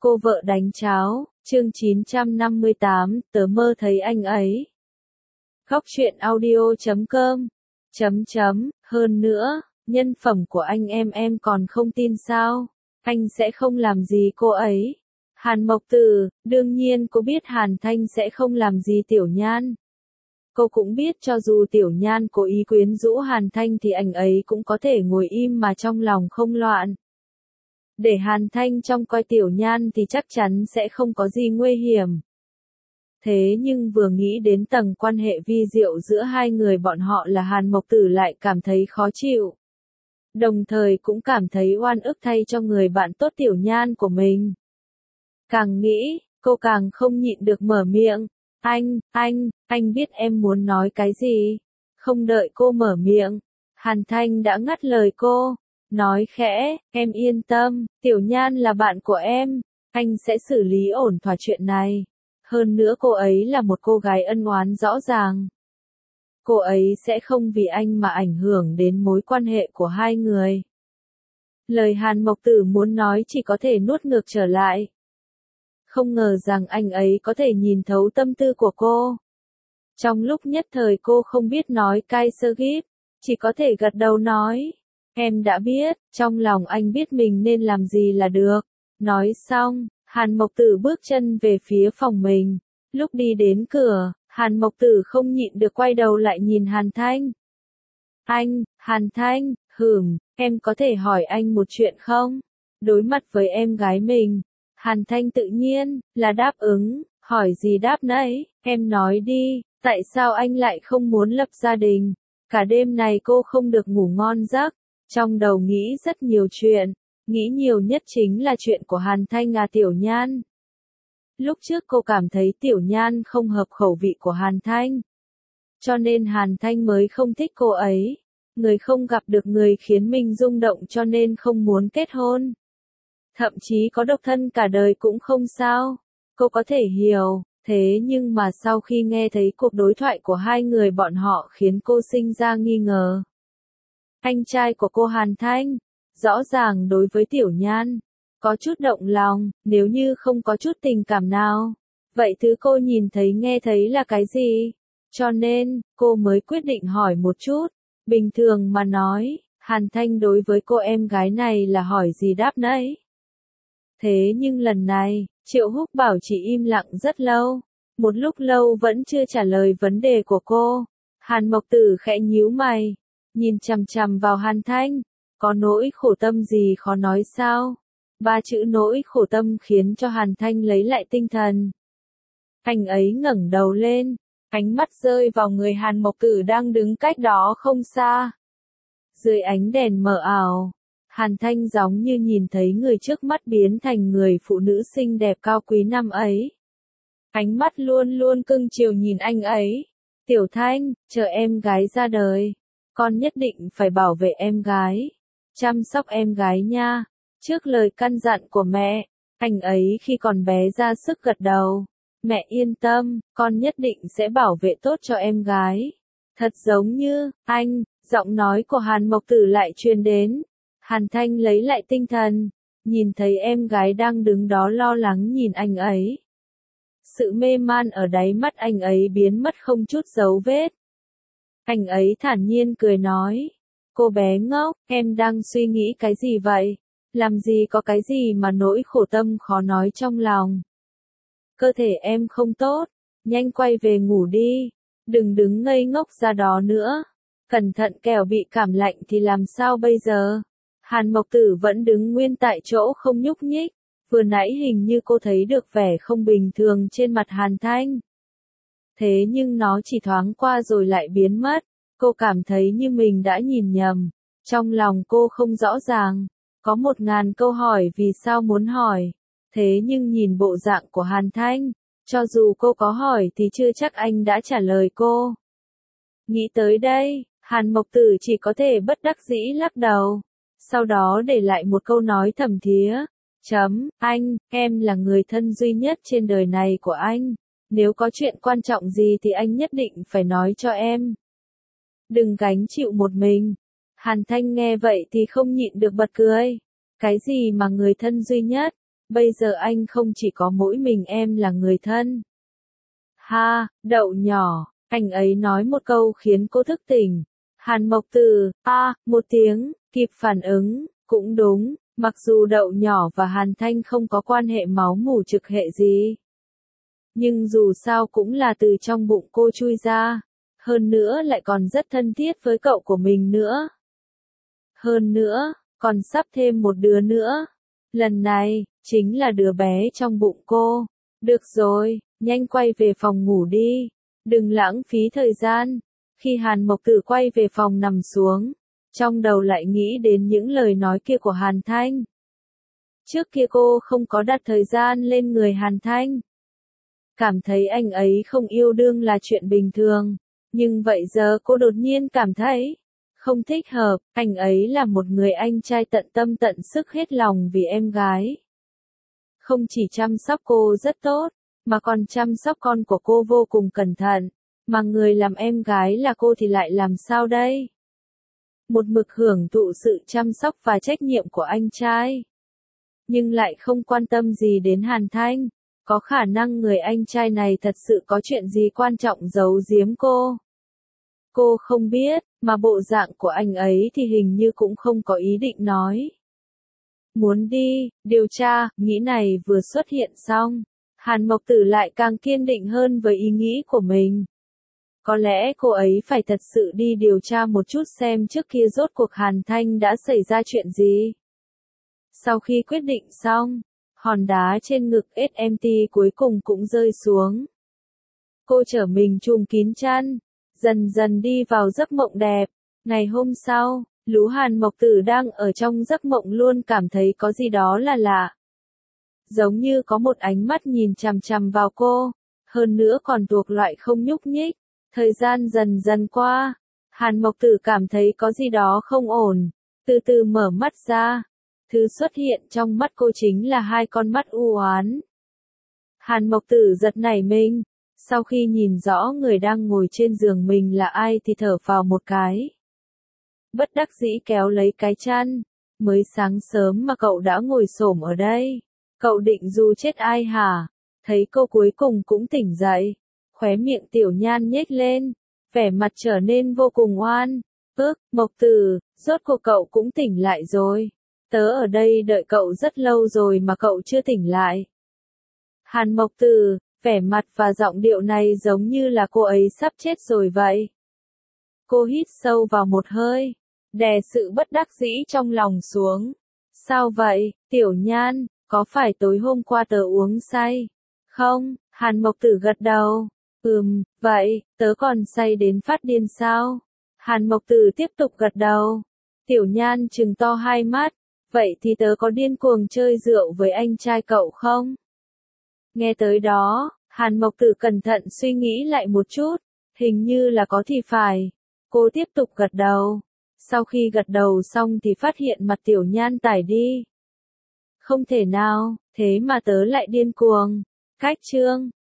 Cô vợ đánh cháo, chương 958, tớ mơ thấy anh ấy. Góc truyện audio.com. Hơn nữa, nhân phẩm của anh em còn không tin sao? Anh sẽ không làm gì cô ấy. Hàn Mộc Tử, đương nhiên cô biết Hàn Thanh sẽ không làm gì Tiểu Nhan. Cô cũng biết cho dù Tiểu Nhan cố ý quyến rũ Hàn Thanh thì anh ấy cũng có thể ngồi im mà trong lòng không loạn. Để Hàn Thanh trông coi Tiểu Nhan thì chắc chắn sẽ không có gì nguy hiểm. Thế nhưng vừa nghĩ đến tầng quan hệ vi diệu giữa hai người bọn họ là Hàn Mộc Tử lại cảm thấy khó chịu. Đồng thời cũng cảm thấy oan ức thay cho người bạn tốt Tiểu Nhan của mình. Càng nghĩ, cô càng không nhịn được mở miệng. Anh biết em muốn nói cái gì. Không đợi cô mở miệng, Hàn Thanh đã ngắt lời cô. Nói khẽ, em yên tâm, Tiểu Nhan là bạn của em, anh sẽ xử lý ổn thỏa chuyện này. Hơn nữa cô ấy là một cô gái ân oán rõ ràng. Cô ấy sẽ không vì anh mà ảnh hưởng đến mối quan hệ của hai người. Lời Hàn Mộc Tử muốn nói chỉ có thể nuốt ngược trở lại. Không ngờ rằng anh ấy có thể nhìn thấu tâm tư của cô. Trong lúc nhất thời cô không biết nói cái sơ gíp, chỉ có thể gật đầu nói. Em đã biết, trong lòng anh biết mình nên làm gì là được. Nói xong, Hàn Mộc Tử bước chân về phía phòng mình. Lúc đi đến cửa, Hàn Mộc Tử không nhịn được quay đầu lại nhìn Hàn Thanh. Hàn Thanh, em có thể hỏi anh một chuyện không? Đối mặt với em gái mình, Hàn Thanh tự nhiên là đáp ứng, hỏi gì đáp nấy, em nói đi, tại sao anh lại không muốn lập gia đình? Cả đêm này cô không được ngủ ngon giấc. Trong đầu nghĩ rất nhiều chuyện, nghĩ nhiều nhất chính là chuyện của Hàn Thanh Tiểu Nhan. Lúc trước cô cảm thấy Tiểu Nhan không hợp khẩu vị của Hàn Thanh. Cho nên Hàn Thanh mới không thích cô ấy. Người không gặp được người khiến mình rung động cho nên không muốn kết hôn. Thậm chí có độc thân cả đời cũng không sao. Cô có thể hiểu, thế nhưng mà sau khi nghe thấy cuộc đối thoại của hai người bọn họ khiến cô sinh ra nghi ngờ. Anh trai của cô Hàn Thanh, rõ ràng đối với Tiểu Nhan, có chút động lòng, nếu như không có chút tình cảm nào. Vậy thứ cô nhìn thấy nghe thấy là cái gì? Cho nên, cô mới quyết định hỏi một chút. Bình thường mà nói, Hàn Thanh đối với cô em gái này là hỏi gì đáp nấy. Thế nhưng lần này, Triệu Húc Bảo chỉ im lặng rất lâu. Một lúc lâu vẫn chưa trả lời vấn đề của cô. Hàn Mộc Tử khẽ nhíu mày. Nhìn chằm chằm vào Hàn Thanh, có nỗi khổ tâm gì khó nói sao? Ba chữ nỗi khổ tâm khiến cho Hàn Thanh lấy lại tinh thần. Anh ấy ngẩng đầu lên, ánh mắt rơi vào người Hàn Mộc Tử đang đứng cách đó không xa. Dưới ánh đèn mờ ảo, Hàn Thanh giống như nhìn thấy người trước mắt biến thành người phụ nữ xinh đẹp cao quý năm ấy. Ánh mắt luôn luôn cưng chiều nhìn anh ấy. Tiểu Thanh, chờ em gái ra đời. Con nhất định phải bảo vệ em gái, chăm sóc em gái nha. Trước lời căn dặn của mẹ, anh ấy khi còn bé ra sức gật đầu. Mẹ yên tâm, con nhất định sẽ bảo vệ tốt cho em gái. Thật giống như, giọng nói của Hàn Mộc Tử lại truyền đến. Hàn Thanh lấy lại tinh thần, nhìn thấy em gái đang đứng đó lo lắng nhìn anh ấy. Sự mê man ở đáy mắt anh ấy biến mất không chút dấu vết. Anh ấy thản nhiên cười nói, cô bé ngốc, em đang suy nghĩ cái gì vậy? Làm gì có cái gì mà nỗi khổ tâm khó nói trong lòng. Cơ thể em không tốt, nhanh quay về ngủ đi, đừng đứng ngây ngốc ra đó nữa. Cẩn thận kẻo bị cảm lạnh thì làm sao bây giờ? Hàn Mộc Tử vẫn đứng nguyên tại chỗ không nhúc nhích, vừa nãy hình như cô thấy được vẻ không bình thường trên mặt Hàn Thanh. Thế nhưng nó chỉ thoáng qua rồi lại biến mất, cô cảm thấy như mình đã nhìn nhầm. Trong lòng cô không rõ ràng, có 1000 câu hỏi vì sao muốn hỏi. Thế nhưng nhìn bộ dạng của Hàn Thanh, cho dù cô có hỏi thì chưa chắc anh đã trả lời cô. Nghĩ tới đây, Hàn Mộc Tử chỉ có thể bất đắc dĩ lắc đầu. Sau đó để lại một câu nói thầm thía. Em là người thân duy nhất trên đời này của anh. Nếu có chuyện quan trọng gì thì anh nhất định phải nói cho em. Đừng gánh chịu một mình. Hàn Thanh nghe vậy thì không nhịn được bật cười. Cái gì mà người thân duy nhất? bây giờ anh không chỉ có mỗi mình em là người thân. Ha, đậu nhỏ, anh ấy nói một câu khiến cô thức tỉnh. Hàn Mộc Tử, một tiếng, kịp phản ứng, cũng đúng, mặc dù đậu nhỏ và Hàn Thanh không có quan hệ máu mủ trực hệ gì. Nhưng dù sao cũng là từ trong bụng cô chui ra, hơn nữa lại còn rất thân thiết với cậu của mình nữa. Hơn nữa, còn sắp thêm một đứa nữa. Lần này, chính là đứa bé trong bụng cô. Được rồi, nhanh quay về phòng ngủ đi. Đừng lãng phí thời gian. Khi Hàn Mộc Tử quay về phòng nằm xuống, trong đầu lại nghĩ đến những lời nói kia của Hàn Thanh. Trước kia cô không có đặt thời gian lên người Hàn Thanh. Cảm thấy anh ấy không yêu đương là chuyện bình thường. Nhưng vậy giờ cô đột nhiên cảm thấy không thích hợp, anh ấy là một người anh trai tận tâm tận sức hết lòng vì em gái. Không chỉ chăm sóc cô rất tốt, mà còn chăm sóc con của cô vô cùng cẩn thận. Mà người làm em gái là cô thì lại làm sao đây? Một mực hưởng thụ sự chăm sóc và trách nhiệm của anh trai. Nhưng lại không quan tâm gì đến Hàn Thanh. Có khả năng người anh trai này thật sự có chuyện gì quan trọng giấu giếm cô. Cô không biết, mà bộ dạng của anh ấy thì hình như cũng không có ý định nói. Muốn đi, điều tra, nghĩ này vừa xuất hiện xong. Hàn Mộc Tử lại càng kiên định hơn với ý nghĩ của mình. Có lẽ cô ấy phải thật sự đi điều tra một chút xem trước kia rốt cuộc Hàn Thanh đã xảy ra chuyện gì. Sau khi quyết định xong, hòn đá trên ngực SMT cuối cùng cũng rơi xuống. Cô trở mình trùm kín chăn, dần dần đi vào giấc mộng đẹp. Ngày hôm sau, Lú Hàn Mộc Tử đang ở trong giấc mộng luôn cảm thấy có gì đó là lạ. Giống như có một ánh mắt nhìn chằm chằm vào cô, hơn nữa còn thuộc loại không nhúc nhích. Thời gian dần dần qua, Hàn Mộc Tử cảm thấy có gì đó không ổn, từ từ mở mắt ra. Thứ xuất hiện trong mắt cô chính là hai con mắt u oán. Hàn Mộc Tử giật nảy mình, sau khi nhìn rõ người đang ngồi trên giường mình là ai thì thở phào một cái. Bất đắc dĩ kéo lấy cái chăn, mới sáng sớm mà cậu đã ngồi xổm ở đây. Cậu định du chết ai hả? Thấy cô cuối cùng cũng tỉnh dậy, khóe miệng Tiểu Nhan nhếch lên, vẻ mặt trở nên vô cùng oan. Mộc Tử, rốt cuộc cậu cũng tỉnh lại rồi. Tớ ở đây đợi cậu rất lâu rồi mà cậu chưa tỉnh lại. Hàn Mộc Tử, vẻ mặt và giọng điệu này giống như là cô ấy sắp chết rồi vậy. Cô hít sâu vào một hơi, đè sự bất đắc dĩ trong lòng xuống. Sao vậy, Tiểu Nhan, có phải tối hôm qua tớ uống say? Không, Hàn Mộc Tử gật đầu. Vậy, tớ còn say đến phát điên sao? Hàn Mộc Tử tiếp tục gật đầu. Tiểu Nhan trừng to hai mắt. Vậy thì tớ có điên cuồng chơi rượu với anh trai cậu không? Nghe tới đó, Hàn Mộc Tử cẩn thận suy nghĩ lại một chút. Hình như là có thì phải. Cô tiếp tục gật đầu. Sau khi gật đầu xong thì phát hiện mặt Tiểu Nhan tái đi. Không thể nào, thế mà tớ lại điên cuồng. Cách chương